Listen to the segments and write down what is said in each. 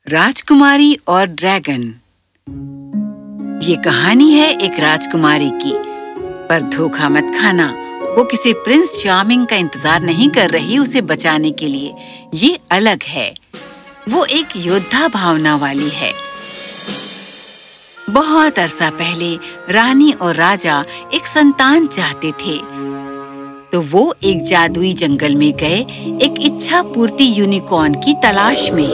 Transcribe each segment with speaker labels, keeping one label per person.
Speaker 1: राजकुमारी और ड्रैगन। ये कहानी है एक राजकुमारी की, पर धोखा मत खाना। वो किसी प्रिंस चार्मिंग का इंतजार नहीं कर रही उसे बचाने के लिए। ये अलग है। वो एक योद्धा भावना वाली है। बहुत अरसा पहले रानी और राजा एक संतान चाहते थे, तो वो एक जादुई जंगल में गए एक इच्छा पूर्ति यूनिकॉर्न की तलाश में।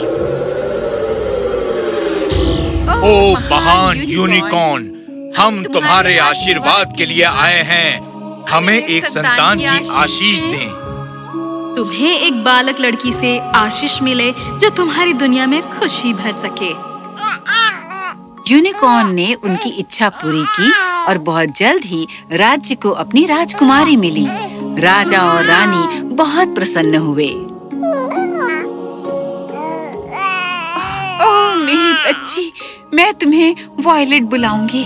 Speaker 2: ओ महान यूनिकॉर्न, हम तुम्हारे आशीर्वाद के लिए आए हैं। हमें एक संतान की आशीष दें।
Speaker 3: तुम्हें एक बालक लड़की से आशीष मिले जो तुम्हारी दुनिया में खुशी भर सके।
Speaker 1: यूनिकॉर्न ने उनकी इच्छा पूरी की और बहुत जल्द ही राज्य को अपनी राजकुमारी मिली। राजा और रानी बहुत प्रसन्न हुए। ओह मेरी बच्ची, मैं तुम्हें वॉयलेट बुलाऊंगी।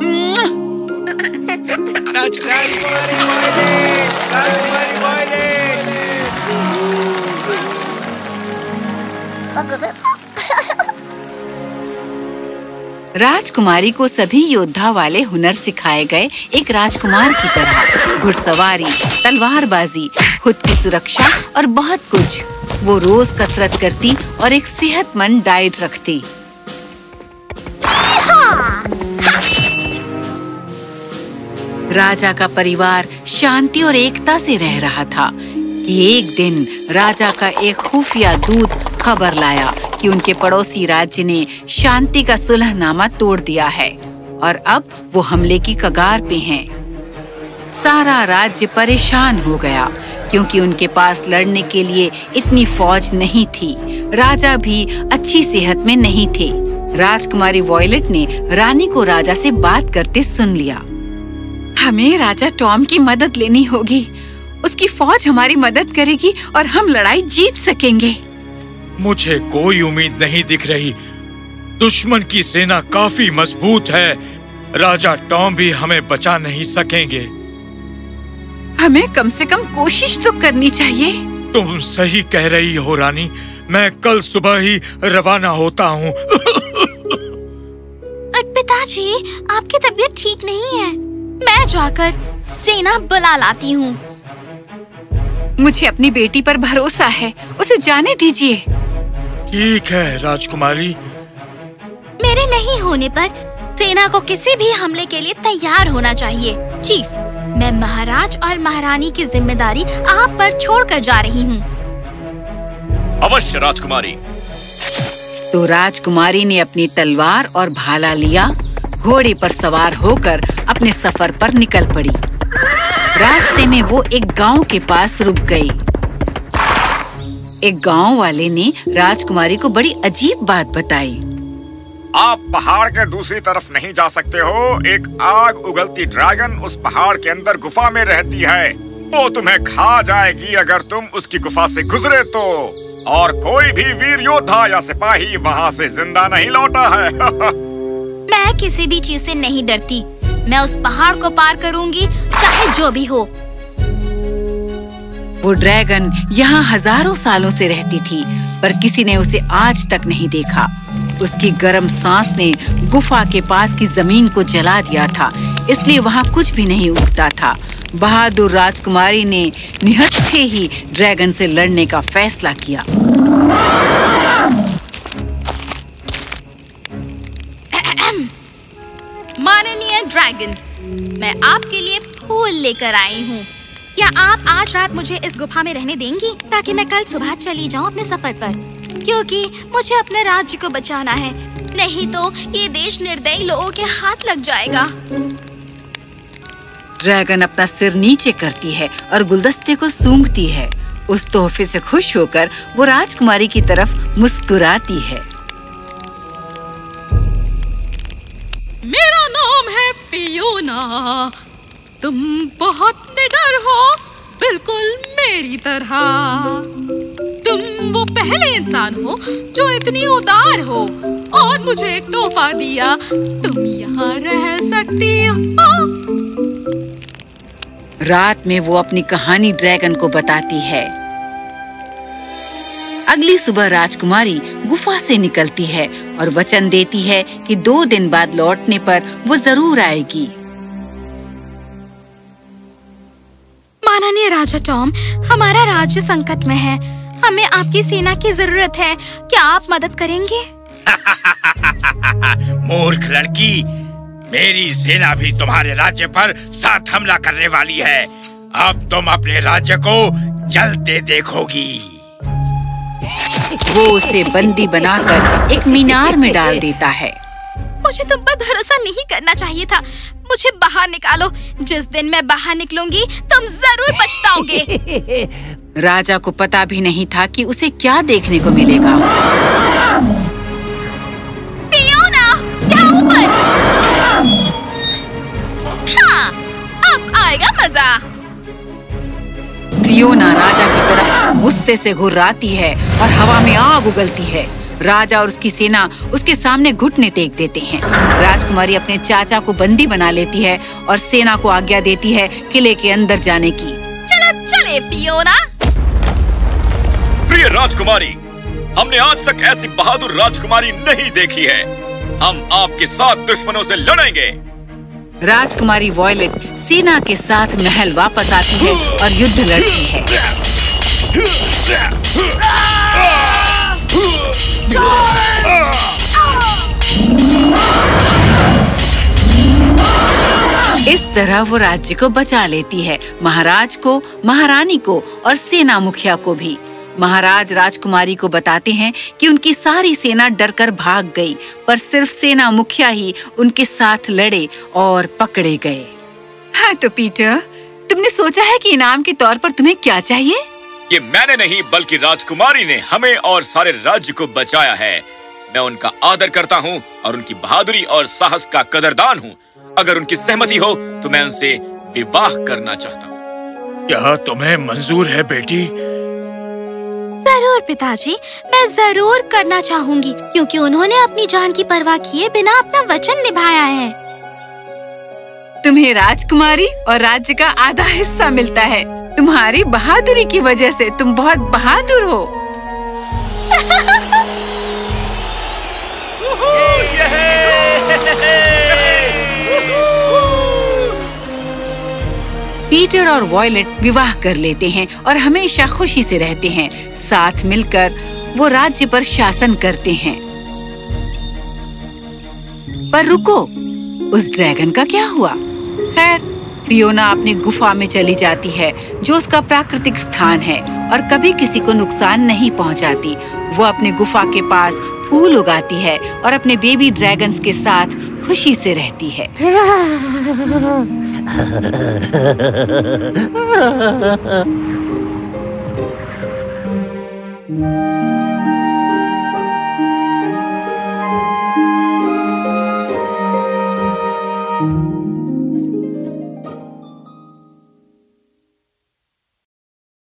Speaker 1: राजकुमारी को सभी योद्धा वाले हुनर सिखाए गए, एक राजकुमार की तरह। घुड़सवारी, तलवारबाजी, खुद की सुरक्षा और बहुत कुछ। वो रोज कसरत करती और एक सेहतमंद डाइट रखती। राजा का परिवार शांति और एकता से रह रहा था कि एक दिन राजा का एक खुफिया दूत खबर लाया कि उनके पड़ोसी राज्य ने शांति का सुलहनामा तोड़ दिया है और अब वो हमले की कगार पे हैं। सारा राज्य परेशान हो गया क्योंकि उनके पास लड़ने के लिए इतनी फौज नहीं थी। राजा भी अच्छी सेहत में नहीं थे। राजकुमारी वॉयलेट ने रानी को राजा से बात करते सुन लिया। हमें राजा टॉम की मदद लेनी होगी। उसकी फौज हमारी मदद करेगी और हम लड़ाई जीत सकेंगे।
Speaker 2: मुझे कोई उम्मीद नहीं दिख रही। दुश्मन की सेना काफी मजबूत है। राजा टॉम भी हमें बचा नहीं सकेंगे।
Speaker 1: हमें कम से कम कोशिश तो करनी चाहिए।
Speaker 2: तुम सही कह रही हो रानी। मैं कल सुबह ही रवाना होता हूँ।
Speaker 4: पिताजी, आपकी तबीयत ठीक नहीं है। मैं जाकर सेना बुला लाती हूँ।
Speaker 1: मुझे अपनी बेटी पर भरोसा है, उसे जाने दीजिए।
Speaker 2: ठीक है राजकुमारी।
Speaker 4: मेरे नहीं होने पर सेना को किसी भी हमले के लिए तैयार होना चाहिए। चीफ, मैं महाराज और महारानी की जिम्मेदारी आप पर छोड़कर जा रही हूँ।
Speaker 5: अवश्य राजकुमारी।
Speaker 1: तो राजकुमारी ने अपनी तलवार और भाला लिया, घोड़े पर सवार होकर अपने सफर पर निकल पड़ी। रास्ते में वो एक गांव के पास रुक गई। एक गांव वाले ने राजकुमारी को बड़ी अजीब बात बताई।
Speaker 5: आप पहाड़ के दूसरी तरफ नहीं जा सकते हो। एक आग उगलती ड्रैगन उस पहाड़ के अंदर गुफा में रहती है। वो तुम्हें खा जाएगी अगर तुम उसकी गुफा से गुजरे तो। और कोई भी वीर योद्धा या सिपाही वहाँ से जिंदा नहीं लौटा है।
Speaker 4: मैं किसी भी चीज से नहीं डरती। मैं उस पहाड़ को पार करूंगी, चाहे जो भी हो।
Speaker 1: वो ड्रैगन यहाँ हजारों सालों से रहती थी, पर किसी ने उसे आज तक नहीं देखा। उसकी गर्म सांस ने गुफा के पास की जमीन को जला दिया था, इसलिए वहाँ कुछ भी नहीं उगता था। बहादुर राजकुमारी ने निहत्थे ही ड्रैगन से लड़ने का फैसला किया।
Speaker 4: माननीय ड्रैगन, मैं आपके लिए फूल लेकर आई हूँ। क्या आप आज रात मुझे इस गुफा में रहने देंगी, ताकि मैं कल सुबह चली जाऊँ अपने सफर पर? क्योंकि मुझे अपने राज्य को बचाना है, नहीं तो ये देश निर्दयी लोगों के हाथ लग जाएगा।
Speaker 1: ड्रैगन अपना सिर नीचे करती है और गुलदस्ते को सूंघती है। उस तोहफे से खुश होकर वो राजकुमारी की तरफ मुस्कुराती है।
Speaker 3: मेरा नाम है फियोना। तुम बहुत निडर हो, बिल्कुल मेरी तरह। तुम वो पहले इंसान हो जो इतनी उदार हो और मुझे एक तोहफा दिया। तुम यहाँ रह सकती हो।
Speaker 1: रात में वो अपनी कहानी ड्रैगन को बताती है। अगली सुबह राजकुमारी गुफा से निकलती है और वचन देती है कि 2 दिन बाद लौटने पर वो जरूर आएगी।
Speaker 4: माननीय राजा टॉम, हमारा राज्य संकट में है। हमें आपकी सेना की जरूरत है। क्या आप मदद करेंगे?
Speaker 2: मूर्ख लड़की, मेरी सेना भी तुम्हारे राज्य पर साथ हमला करने वाली है। अब तुम अपने राज्य को जलते देखोगी।
Speaker 1: वो उसे बंदी बनाकर एक मीनार में डाल देता है।
Speaker 4: मुझे तुम पर भरोसा नहीं करना चाहिए था। मुझे बाहर निकालो। जिस दिन मैं बाहर निकलूंगी तुम जरूर पछताओगे।
Speaker 1: राजा को पता भी नहीं था कि उसे क्या देखने को मिलेगा।
Speaker 4: फियोना, यहाँ ऊपर। हाँ, अब आएगा मजा।
Speaker 1: फियोना राजा की तरफ गुस्से से घुर्राती है और हवा में आग उगलती है। राजा और उसकी सेना उसके सामने घुटने टेक देते हैं। राजकुमारी अपने चाचा को बंदी बना लेती है और सेना को आज्ञा देती है किले के अंदर जाने की।
Speaker 4: चलो चले फियोना।
Speaker 5: प्रिय राजकुमारी, हमने आज तक ऐसी बहादुर राजकुमारी नहीं देखी है। हम आपके साथ दुश्मनों से लड़ेंगे।
Speaker 1: राजकुमारी वॉयलेट सेना के साथ महल वापस आती है और युद्ध लड़ती है। इस तरह वो राज्य को बचा लेती है, महाराज को, महारानी को और सेना मुखिया को भी। महाराज राजकुमारी को बताते हैं कि उनकी सारी सेना डरकर भाग गई, पर सिर्फ सेना मुखिया ही उनके साथ लड़े और पकड़े गए। हाँ तो पीटर, तुमने सोचा है कि इनाम के तौर पर तुम्हें क्या चाहिए?
Speaker 5: ये मैंने नहीं बल्कि राजकुमारी ने हमें और सारे राज्य को बचाया है। मैं उनका आदर करता हूँ और उनकी बहादुरी और साहस का कदरदान हूँ। अगर उनकी सहमति हो तो मैं उनसे विवाह करना चाहता हूँ।
Speaker 2: यह तुम्हें मंजूर है बेटी?
Speaker 4: जरूर पिताजी, मैं जरूर करना चाहूंगी क्योंकि उन्होंने अपनी जान की परवाह किए बिना अपना वचन निभाया है।
Speaker 1: तुम्हें राजकुमारी और राज्य का आधा हिस्सा मिलता है। तुम्हारी बहादुरी की वजह से तुम बहुत बहादुर हो। पीटर और वॉयलेट विवाह कर लेते हैं और हमेशा खुशी से रहते हैं। साथ मिलकर वो राज्य पर शासन करते हैं। पर रुको, उस ड्रैगन का क्या हुआ? खैर, फियोना अपनी गुफा में चली जाती है जो उसका प्राकृतिक स्थान है और कभी किसी को नुकसान नहीं पहुंचाती। वो अपने गुफा के पास फूल उगाती है और अपने बेबी ड्रैगन्स के साथ खुशी से रहती है।